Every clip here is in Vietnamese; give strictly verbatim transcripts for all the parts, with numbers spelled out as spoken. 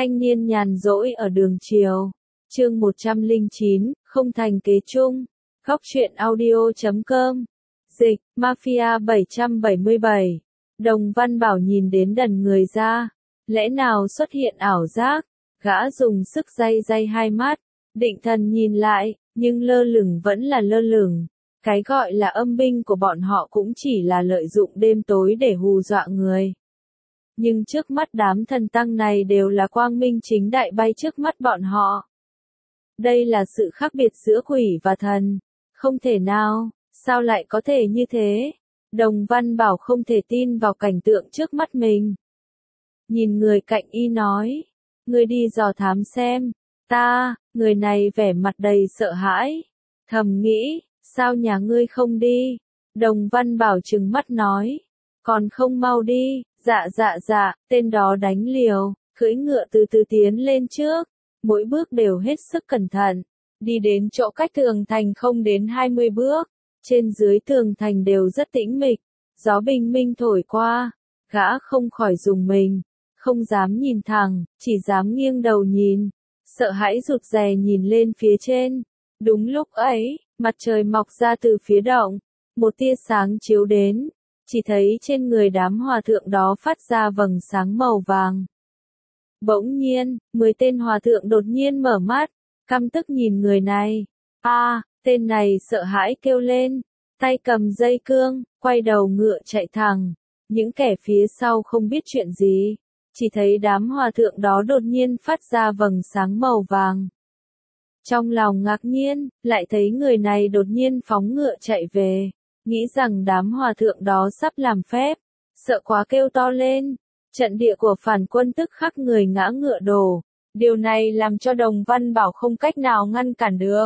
Thanh niên nhàn rỗi ở đường chiều. Chương một trăm lẻ chín, không thành kế chung. Góc truyện audio chấm com. Dịch, Mafia bảy trăm bảy mươi bảy. Đồng Văn Bảo nhìn đến đần người ra. Lẽ nào xuất hiện ảo giác? Gã dùng sức day day hai mắt. Định thần nhìn lại, nhưng lơ lửng vẫn là lơ lửng. Cái gọi là âm binh của bọn họ cũng chỉ là lợi dụng đêm tối để hù dọa người. Nhưng trước mắt đám thần tăng này đều là quang minh chính đại bay trước mắt bọn họ. Đây là sự khác biệt giữa quỷ và thần. Không thể nào, sao lại có thể như thế? Đồng Văn Bảo không thể tin vào cảnh tượng trước mắt mình. Nhìn người cạnh y nói, ngươi đi dò thám xem. Ta, người này vẻ mặt đầy sợ hãi. Thầm nghĩ, sao nhà ngươi không đi? Đồng Văn Bảo trừng mắt nói, còn không mau đi. Dạ dạ dạ, tên đó đánh liều, cưỡi ngựa từ từ tiến lên trước, mỗi bước đều hết sức cẩn thận, đi đến chỗ cách tường thành không đến hai mươi bước, trên dưới tường thành đều rất tĩnh mịch, gió bình minh thổi qua, gã không khỏi rùng mình, không dám nhìn thẳng, chỉ dám nghiêng đầu nhìn, sợ hãi rụt rè nhìn lên phía trên. Đúng lúc ấy, mặt trời mọc ra từ phía động, một tia sáng chiếu đến. Chỉ thấy trên người đám hòa thượng đó phát ra vầng sáng màu vàng. Bỗng nhiên, mười tên hòa thượng đột nhiên mở mắt, căm tức nhìn người này. A, à, tên này sợ hãi kêu lên, tay cầm dây cương, quay đầu ngựa chạy thẳng. Những kẻ phía sau không biết chuyện gì, chỉ thấy đám hòa thượng đó đột nhiên phát ra vầng sáng màu vàng. Trong lòng ngạc nhiên, lại thấy người này đột nhiên phóng ngựa chạy về. Nghĩ rằng đám hòa thượng đó sắp làm phép, sợ quá kêu to lên, trận địa của phản quân tức khắc người ngã ngựa đổ, điều này làm cho Đồng Văn Bảo không cách nào ngăn cản được.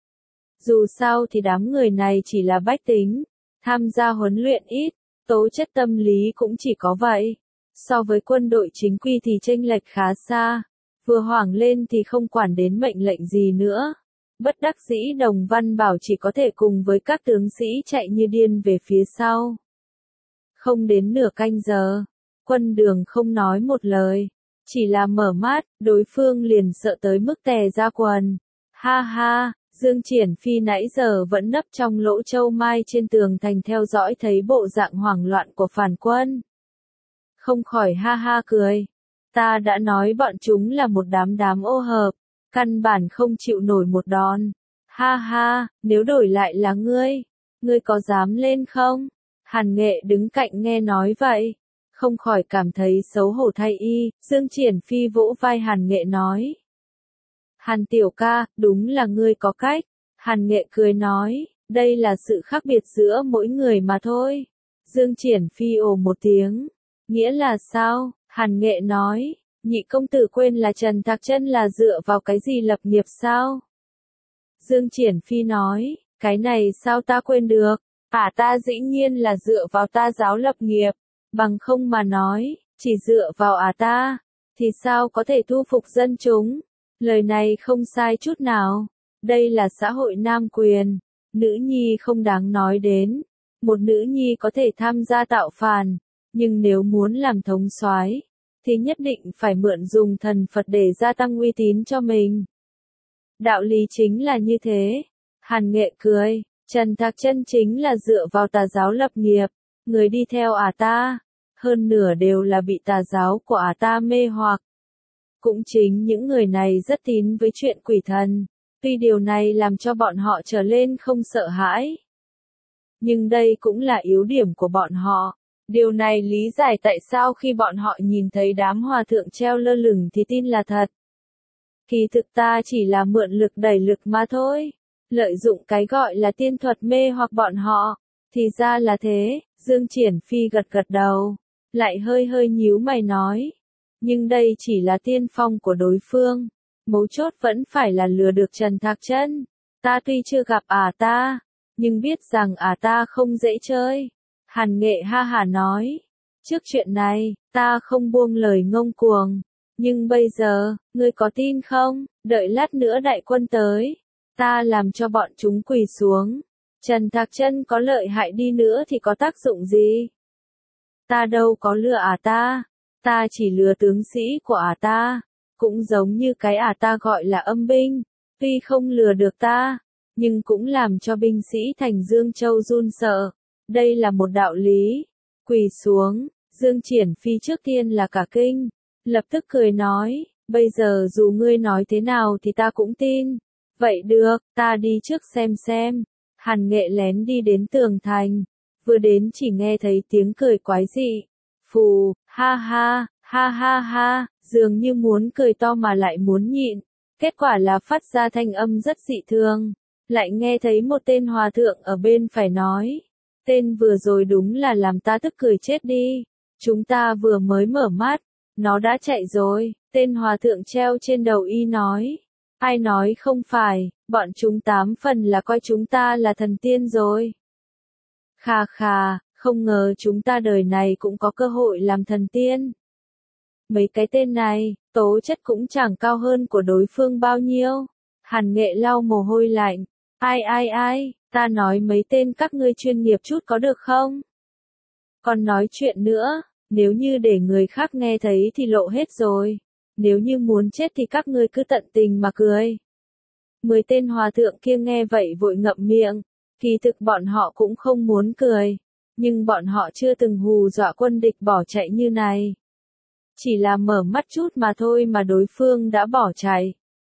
Dù sao thì đám người này chỉ là bách tính, tham gia huấn luyện ít, tố chất tâm lý cũng chỉ có vậy, so với quân đội chính quy thì chênh lệch khá xa, vừa hoảng lên thì không quản đến mệnh lệnh gì nữa. Bất đắc dĩ Đồng Văn Bảo chỉ có thể cùng với các tướng sĩ chạy như điên về phía sau. Không đến nửa canh giờ, quân đường không nói một lời, chỉ là mở mắt, đối phương liền sợ tới mức tè ra quần. Ha ha, Dương Triển Phi nãy giờ vẫn nấp trong lỗ châu mai trên tường thành theo dõi thấy bộ dạng hoảng loạn của phản quân. Không khỏi ha ha cười. Ta đã nói bọn chúng là một đám đám ô hợp. Căn bản không chịu nổi một đòn. Ha ha, nếu đổi lại là ngươi, ngươi có dám lên không? Hàn Nghệ đứng cạnh nghe nói vậy, không khỏi cảm thấy xấu hổ thay y. Dương Triển Phi vỗ vai Hàn Nghệ nói. Hàn tiểu ca, đúng là ngươi có cách. Hàn Nghệ cười nói, đây là sự khác biệt giữa mỗi người mà thôi. Dương Triển Phi ồ một tiếng. Nghĩa là sao? Hàn Nghệ nói. Nhị công tử quên là Trần Thạc Chân là dựa vào cái gì lập nghiệp sao? Dương Triển Phi nói, cái này sao ta quên được? À ta dĩ nhiên là dựa vào ta giáo lập nghiệp, bằng không mà nói, chỉ dựa vào à ta, thì sao có thể thu phục dân chúng? Lời này không sai chút nào, đây là xã hội nam quyền, nữ nhi không đáng nói đến, một nữ nhi có thể tham gia tạo phản, nhưng nếu muốn làm thống soái thì nhất định phải mượn dùng thần Phật để gia tăng uy tín cho mình. Đạo lý chính là như thế. Hàn Nghệ cười, Trần Thạc Chân chính là dựa vào tà giáo lập nghiệp, người đi theo ả ta, hơn nửa đều là bị tà giáo của ả ta mê hoặc. Cũng chính những người này rất tín với chuyện quỷ thần, tuy điều này làm cho bọn họ trở lên không sợ hãi. Nhưng đây cũng là yếu điểm của bọn họ. Điều này lý giải tại sao khi bọn họ nhìn thấy đám hòa thượng treo lơ lửng thì tin là thật. Kỳ thực ta chỉ là mượn lực đẩy lực mà thôi. Lợi dụng cái gọi là tiên thuật mê hoặc bọn họ. Thì ra là thế, Dương Triển Phi gật gật đầu. Lại hơi hơi nhíu mày nói. Nhưng đây chỉ là tiên phong của đối phương. Mấu chốt vẫn phải là lừa được Trần Thạc Chân. Ta tuy chưa gặp ả ta, nhưng biết rằng ả ta không dễ chơi. Hàn Nghệ ha hả nói, trước chuyện này, ta không buông lời ngông cuồng, nhưng bây giờ, ngươi có tin không, đợi lát nữa đại quân tới, ta làm cho bọn chúng quỳ xuống, Trần Thạc Chân có lợi hại đi nữa thì có tác dụng gì? Ta đâu có lừa ả ta, ta chỉ lừa tướng sĩ của ả ta, cũng giống như cái ả ta gọi là âm binh, tuy không lừa được ta, nhưng cũng làm cho binh sĩ thành Dương Châu run sợ. Đây là một đạo lý. Quỳ xuống, Dương Triển Phi trước tiên là cả kinh, lập tức cười nói, bây giờ dù ngươi nói thế nào thì ta cũng tin. Vậy được, ta đi trước xem xem. Hàn Nghệ lén đi đến tường thành, vừa đến chỉ nghe thấy tiếng cười quái dị. Phù, ha ha, ha ha ha, dường như muốn cười to mà lại muốn nhịn. Kết quả là phát ra thanh âm rất dị thường. Lại nghe thấy một tên hòa thượng ở bên phải nói. Tên vừa rồi đúng là làm ta tức cười chết đi. Chúng ta vừa mới mở mắt, nó đã chạy rồi. Tên hòa thượng treo trên đầu y nói. Ai nói không phải, bọn chúng tám phần là coi chúng ta là thần tiên rồi. Khà khà, không ngờ chúng ta đời này cũng có cơ hội làm thần tiên. Mấy cái tên này, tố chất cũng chẳng cao hơn của đối phương bao nhiêu. Hàn Nghệ lau mồ hôi lạnh. Ai ai ai, ta nói mấy tên các ngươi chuyên nghiệp chút có được không? Còn nói chuyện nữa, nếu như để người khác nghe thấy thì lộ hết rồi. Nếu như muốn chết thì các ngươi cứ tận tình mà cười. Mười tên hòa thượng kia nghe vậy vội ngậm miệng. Kỳ thực bọn họ cũng không muốn cười. Nhưng bọn họ chưa từng hù dọa quân địch bỏ chạy như này. Chỉ là mở mắt chút mà thôi mà đối phương đã bỏ chạy.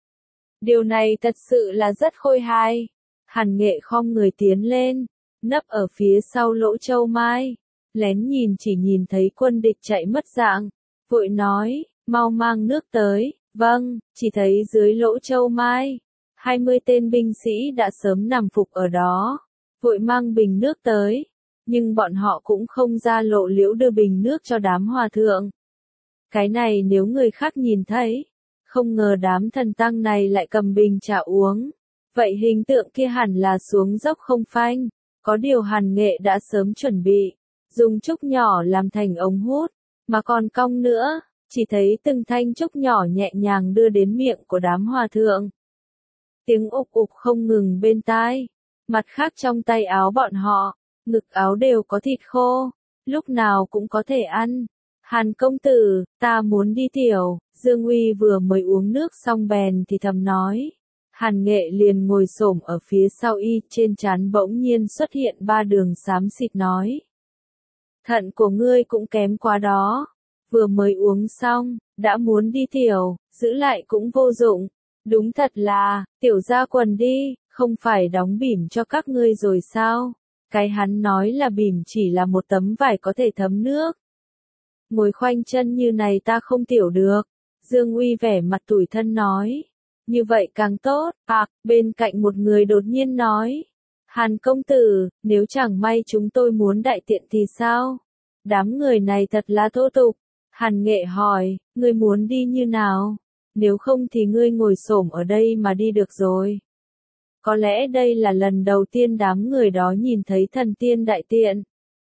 Điều này thật sự là rất khôi hài. Hàn Nghệ khom người tiến lên, nấp ở phía sau lỗ châu mai. Lén nhìn chỉ nhìn thấy quân địch chạy mất dạng. Vội nói, mau mang nước tới. Vâng, chỉ thấy dưới lỗ châu mai. Hai mươi tên binh sĩ đã sớm nằm phục ở đó. Vội mang bình nước tới. Nhưng bọn họ cũng không ra lộ liễu đưa bình nước cho đám hòa thượng. Cái này nếu người khác nhìn thấy, không ngờ đám thần tăng này lại cầm bình trà uống. Vậy hình tượng kia hẳn là xuống dốc không phanh. Có điều Hàn Nghệ đã sớm chuẩn bị, dùng trúc nhỏ làm thành ống hút, mà còn cong nữa, chỉ thấy từng thanh trúc nhỏ nhẹ nhàng đưa đến miệng của đám hòa thượng. Tiếng ục ục không ngừng bên tai, mặt khác trong tay áo bọn họ, ngực áo đều có thịt khô, lúc nào cũng có thể ăn. Hàn công tử, ta muốn đi tiểu. Dương Uy vừa mới uống nước xong bèn thì thầm nói. Hàn Nghệ liền ngồi xổm ở phía sau y, trên trán bỗng nhiên xuất hiện ba đường xám xịt nói. Thận của ngươi cũng kém quá đó. Vừa mới uống xong, đã muốn đi tiểu, giữ lại cũng vô dụng. Đúng thật là, tiểu ra quần đi, không phải đóng bỉm cho các ngươi rồi sao? Cái hắn nói là bỉm chỉ là một tấm vải có thể thấm nước. Ngồi khoanh chân như này ta không tiểu được. Dương Uy vẻ mặt tủi thân nói. Như vậy càng tốt. À, bên cạnh một người đột nhiên nói. Hàn công tử, nếu chẳng may chúng tôi muốn đại tiện thì sao? Đám người này thật là thô tục. Hàn Nghệ hỏi, ngươi muốn đi như nào? Nếu không thì ngươi ngồi xổm ở đây mà đi được rồi. Có lẽ đây là lần đầu tiên đám người đó nhìn thấy thần tiên đại tiện.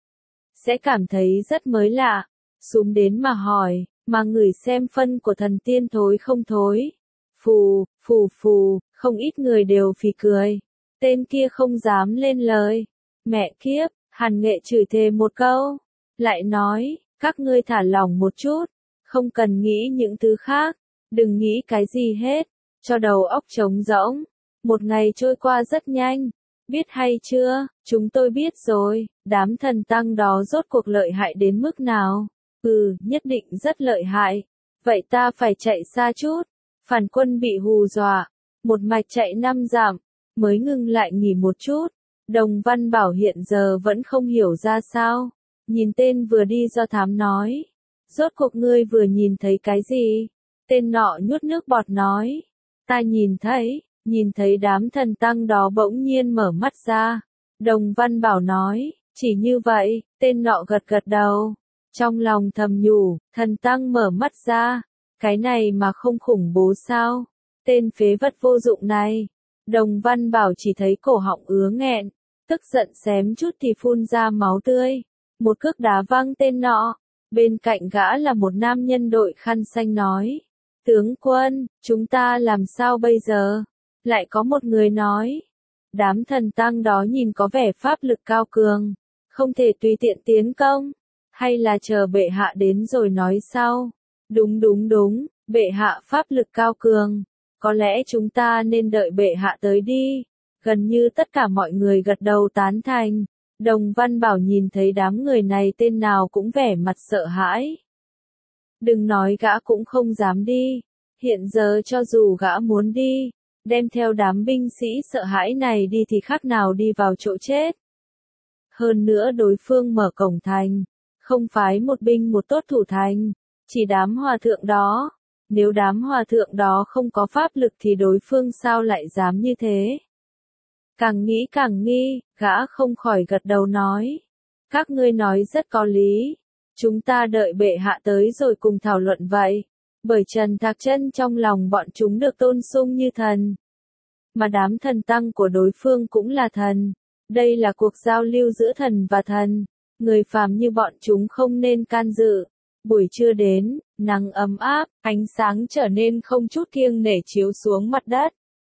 Sẽ cảm thấy rất mới lạ. Xúm đến mà hỏi, mà ngửi xem phân của thần tiên thối không thối. Phù, phù phù, không ít người đều phì cười. Tên kia không dám lên lời. Mẹ kiếp, Hàn Nghệ chửi thề một câu. Lại nói, các ngươi thả lỏng một chút. Không cần nghĩ những thứ khác. Đừng nghĩ cái gì hết. Cho đầu óc trống rỗng. Một ngày trôi qua rất nhanh. Biết hay chưa, chúng tôi biết rồi. Đám thần tăng đó rốt cuộc lợi hại đến mức nào. Ừ, nhất định rất lợi hại. Vậy ta phải chạy xa chút. Phản quân bị hù dọa. Một mạch chạy năm dặm. Mới ngừng lại nghỉ một chút. Đồng Văn Bảo hiện giờ vẫn không hiểu ra sao. Nhìn tên vừa đi do thám nói. Rốt cuộc ngươi vừa nhìn thấy cái gì? Tên nọ nuốt nước bọt nói. Ta nhìn thấy, nhìn thấy đám thần tăng đó bỗng nhiên mở mắt ra. Đồng Văn Bảo nói. Chỉ như vậy, tên nọ gật gật đầu. Trong lòng thầm nhủ, thần tăng mở mắt ra. Cái này mà không khủng bố sao? Tên phế vật vô dụng này. Đồng Văn Bảo chỉ thấy cổ họng ứa nghẹn. Tức giận xém chút thì phun ra máu tươi. Một cước đá văng tên nọ. Bên cạnh gã là một nam nhân đội khăn xanh nói. Tướng quân, chúng ta làm sao bây giờ? Lại có một người nói. Đám thần tăng đó nhìn có vẻ pháp lực cao cường. Không thể tùy tiện tiến công. Hay là chờ bệ hạ đến rồi nói sau? Đúng đúng đúng, Bệ hạ pháp lực cao cường, có lẽ chúng ta nên đợi bệ hạ tới đi. Gần như tất cả mọi người gật đầu tán thành. Đồng Văn Bảo nhìn thấy đám người này tên nào cũng vẻ mặt sợ hãi. Đừng nói gã cũng không dám đi. Hiện giờ cho dù gã muốn đi, đem theo đám binh sĩ sợ hãi này đi thì khác nào đi vào chỗ chết. Hơn nữa đối phương mở cổng thành, không phái một binh một tốt thủ thành, chỉ đám hòa thượng đó. Nếu đám hòa thượng đó không có pháp lực thì đối phương sao lại dám như thế? Càng nghĩ càng nghi, gã không khỏi gật đầu nói. Các ngươi nói rất có lý. Chúng ta đợi bệ hạ tới rồi cùng thảo luận vậy. Bởi Trần Thạc Chân trong lòng bọn chúng được tôn sung như thần. Mà đám thần tăng của đối phương cũng là thần. Đây là cuộc giao lưu giữa thần và thần. Người phàm như bọn chúng không nên can dự. Buổi trưa đến, nắng ấm áp, ánh sáng trở nên không chút kiêng nể chiếu xuống mặt đất.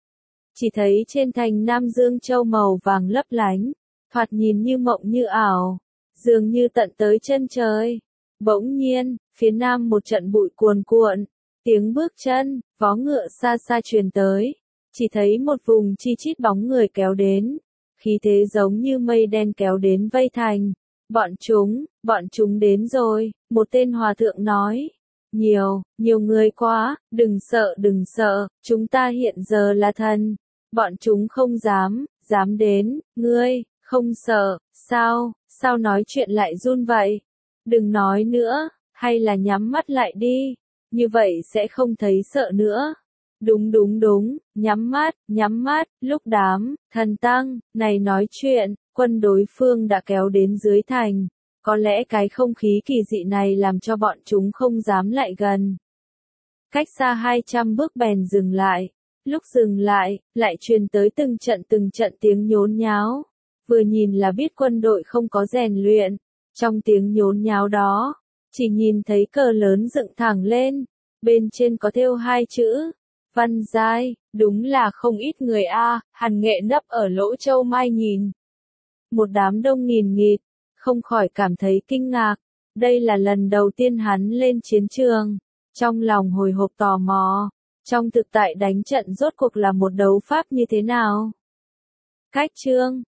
Chỉ thấy trên thành Nam Dương Châu màu vàng lấp lánh, thoạt nhìn như mộng như ảo, dường như tận tới chân trời. Bỗng nhiên, phía nam một trận bụi cuồn cuộn, tiếng bước chân, vó ngựa xa xa truyền tới, chỉ thấy một vùng chi chít bóng người kéo đến, khí thế giống như mây đen kéo đến vây thành. Bọn chúng, bọn chúng đến rồi, một tên hòa thượng nói. Nhiều, nhiều người quá, đừng sợ đừng sợ, chúng ta hiện giờ là thần. Bọn chúng không dám, dám đến, ngươi, không sợ, sao, sao nói chuyện lại run vậy? Đừng nói nữa, hay là nhắm mắt lại đi, như vậy sẽ không thấy sợ nữa. Đúng đúng đúng, nhắm mắt, nhắm mắt, lúc đám, thần tăng, này nói chuyện, quân đối phương đã kéo đến dưới thành. Có lẽ cái không khí kỳ dị này làm cho bọn chúng không dám lại gần. Cách xa hai trăm bước bèn dừng lại. Lúc dừng lại, lại truyền tới từng trận từng trận tiếng nhốn nháo. Vừa nhìn là biết quân đội không có rèn luyện. Trong tiếng nhốn nháo đó, chỉ nhìn thấy cờ lớn dựng thẳng lên. Bên trên có thêu hai chữ. Văn Giai, đúng là không ít người a, Hàn Nghệ nấp ở lỗ châu mai nhìn. Một đám đông nghìn nghịt, không khỏi cảm thấy kinh ngạc. Đây là lần đầu tiên hắn lên chiến trường. Trong lòng hồi hộp tò mò. Trong thực tại đánh trận rốt cuộc là một đấu pháp như thế nào? Cách chương